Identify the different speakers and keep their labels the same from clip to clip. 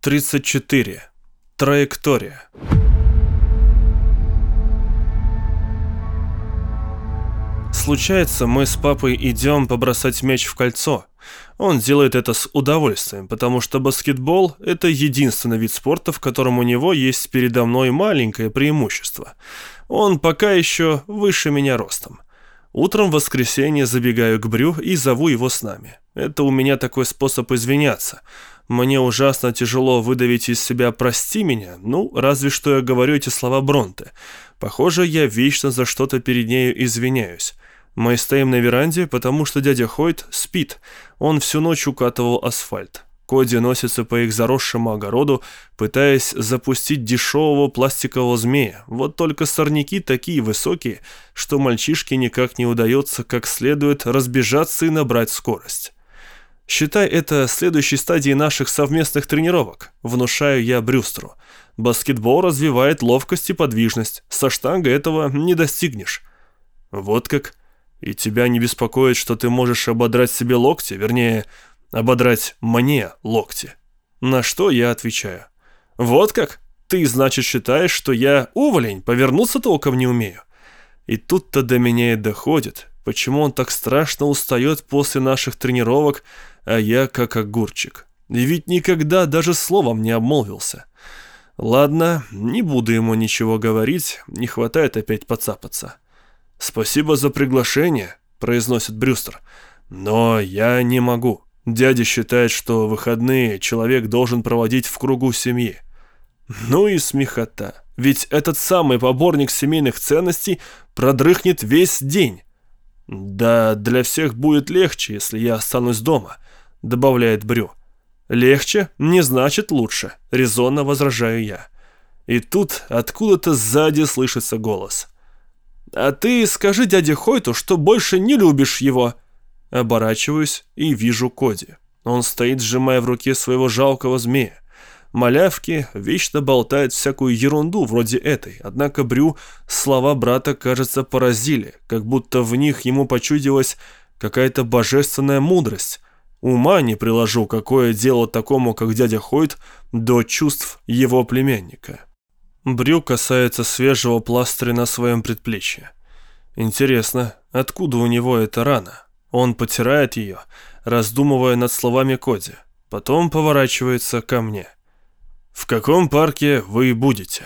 Speaker 1: 34. Траектория. Случается, мы с папой идем побросать мяч в кольцо. Он делает это с удовольствием, потому что баскетбол – это единственный вид спорта, в котором у него есть передо мной маленькое преимущество. Он пока еще выше меня ростом. Утром в воскресенье забегаю к Брю и зову его с нами. Это у меня такой способ извиняться. Мне ужасно тяжело выдавить из себя «прости меня», разве что я говорю эти слова Бронте. Похоже, я вечно за что-то перед нею извиняюсь. Мы стоим на веранде, потому что дядя Хойт спит. Он всю ночь укатывал асфальт. Коди носится по их заросшему огороду, пытаясь запустить дешевого пластикового змея. Вот только сорняки такие высокие, что мальчишке никак не удается как следует разбежаться и набрать скорость. Считай это следующей стадией наших совместных тренировок, внушаю я Брюстеру. Баскетбол развивает ловкость и подвижность. Со штангой этого не достигнешь. Вот как? И тебя не беспокоит, что ты можешь ободрать себе локти, вернее, ободрать мне локти? На что я отвечаю: вот как? Ты, значит, считаешь, что я уволень, повернуться толком не умею? И тут-то до меня и доходит, почему он так страшно устает после наших тренировок, а я как огурчик. И ведь никогда даже словом не обмолвился. Ладно, не буду ему ничего говорить, не хватает опять поцапаться. «Спасибо за приглашение», — произносит Брюстер. «Но я не могу. Дядя считает, что выходные человек должен проводить в кругу семьи». Ну и смехота. Ведь этот самый поборник семейных ценностей продрыхнет весь день. «Да для всех будет легче, если я останусь дома», — добавляет Брю. «Легче не значит лучше», — резонно возражаю я. И тут откуда-то сзади слышится голос. «А ты скажи дяде Хойту, что больше не любишь его». Оборачиваюсь и вижу Коди. Он стоит, сжимая в руке своего жалкого змея. Малявки вечно болтают всякую ерунду вроде этой, однако Брю слова брата, кажется, поразили, как будто в них ему почудилась какая-то божественная мудрость. Ума не приложу, какое дело такому, как дядя Хойт, до чувств его племянника. Брю касается свежего пластыря на своем предплечье. Интересно, откуда у него эта рана? Он потирает ее, раздумывая над словами Коди. Потом поворачивается ко мне. «В каком парке вы будете?»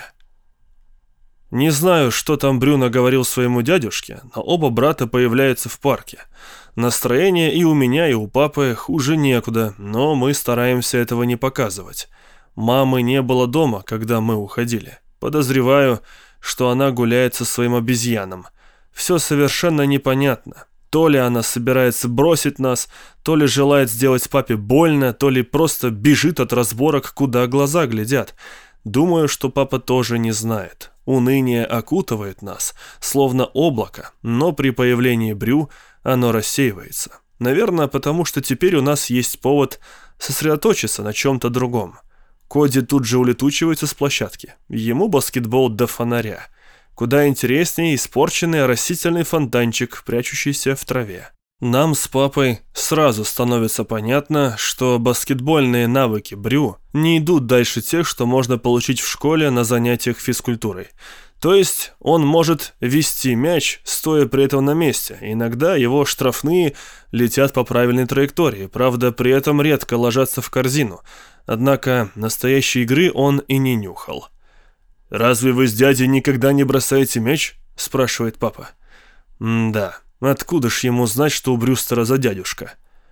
Speaker 1: Не знаю, что там Брю наговорил своему дядюшке, но оба брата появляются в парке. Настроение и у меня, и у папы хуже некуда, но мы стараемся этого не показывать. Мамы не было дома, когда мы уходили. Подозреваю, что она гуляет со своим обезьяном. Все совершенно непонятно. То ли она собирается бросить нас, то ли желает сделать папе больно, то ли просто бежит от разборок, куда глаза глядят. Думаю, что папа тоже не знает. Уныние окутывает нас, словно облако, но при появлении Брю оно рассеивается. Наверное, потому что теперь у нас есть повод сосредоточиться на чем-то другом. Коди тут же улетучивается с площадки. Ему баскетбол до фонаря. Куда интереснее испорченный растительный фонтанчик, прячущийся в траве. Нам с папой сразу становится понятно, что баскетбольные навыки Брю не идут дальше тех, что можно получить в школе на занятиях физкультурой. То есть он может вести мяч, стоя при этом на месте. Иногда его штрафные летят по правильной траектории, правда, при этом редко ложатся в корзину. Однако настоящей игры он и не нюхал. «Разве вы с дядей никогда не бросаете мяч?» – спрашивает папа. «Да, откуда ж ему знать, что у Брюстера за дядюшка?»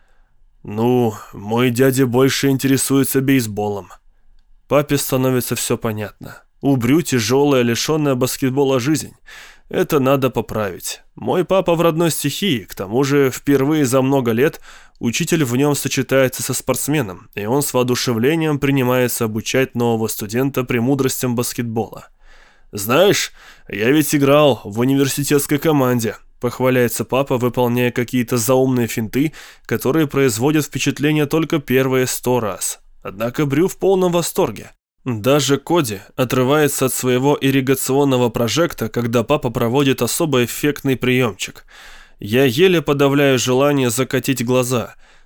Speaker 1: Мой дядя больше интересуется бейсболом». Папе становится все понятно. У Брю тяжелая, лишенная баскетбола жизнь. Это надо поправить. Мой папа в родной стихии, к тому же впервые за много лет учитель в нем сочетается со спортсменом, и он с воодушевлением принимается обучать нового студента премудростям баскетбола. «Знаешь, я ведь играл в университетской команде», — похваляется папа, выполняя какие-то заумные финты, которые производят впечатление только первые 100 раз. Однако Брю в полном восторге. Даже Коди отрывается от своего ирригационного прожекта, когда папа проводит особо эффектный приемчик. Я еле подавляю желание закатить глаза.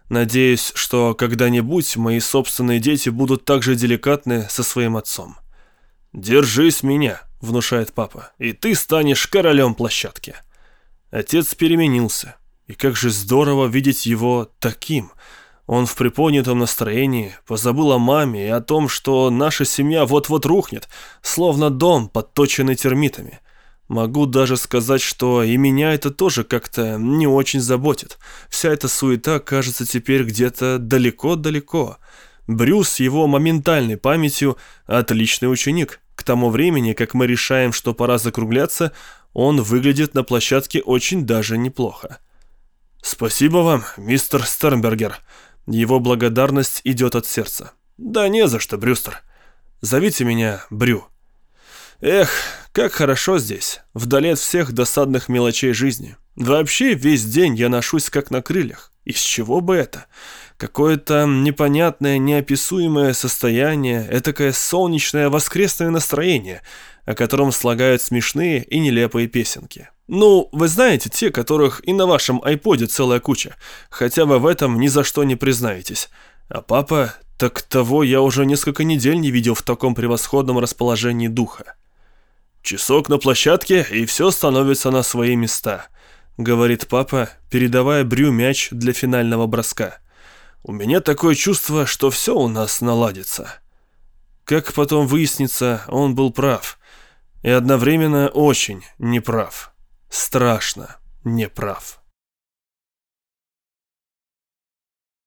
Speaker 1: Надеюсь, что когда-нибудь мои собственные дети будут так же деликатны со своим отцом. «Держись меня», — внушает папа, — «и ты станешь королем площадки». Отец переменился, и как же здорово видеть его таким. Он в приподнятом настроении, позабыл о маме и о том, что наша семья вот-вот рухнет, словно дом, подточенный термитами. Могу даже сказать, что и меня это тоже как-то не очень заботит. Вся эта суета кажется теперь где-то далеко-далеко. Брюс с его моментальной памятью – отличный ученик. К тому времени, как мы решаем, что пора закругляться, он выглядит на площадке очень даже неплохо. «Спасибо вам, мистер Стернбергер». Его благодарность идет от сердца. «Да не за что, Брюстер. Зовите меня Брю». Эх, как хорошо здесь, вдали от всех досадных мелочей жизни. Вообще весь день я ношусь как на крыльях. Из чего бы это? Какое-то непонятное, неописуемое состояние, этакое солнечное воскресное настроение, о котором слагают смешные и нелепые песенки. Ну, вы знаете, те, которых и на вашем айподе целая куча, хотя вы в этом ни за что не признаетесь. А папа, так того я уже несколько недель не видел в таком превосходном расположении духа. «Часок на площадке, и все становится на свои места», — говорит папа, передавая Брю мяч для финального броска. «У меня такое чувство, что все у нас наладится». Как потом выяснится, он был прав. И одновременно очень неправ. Страшно неправ.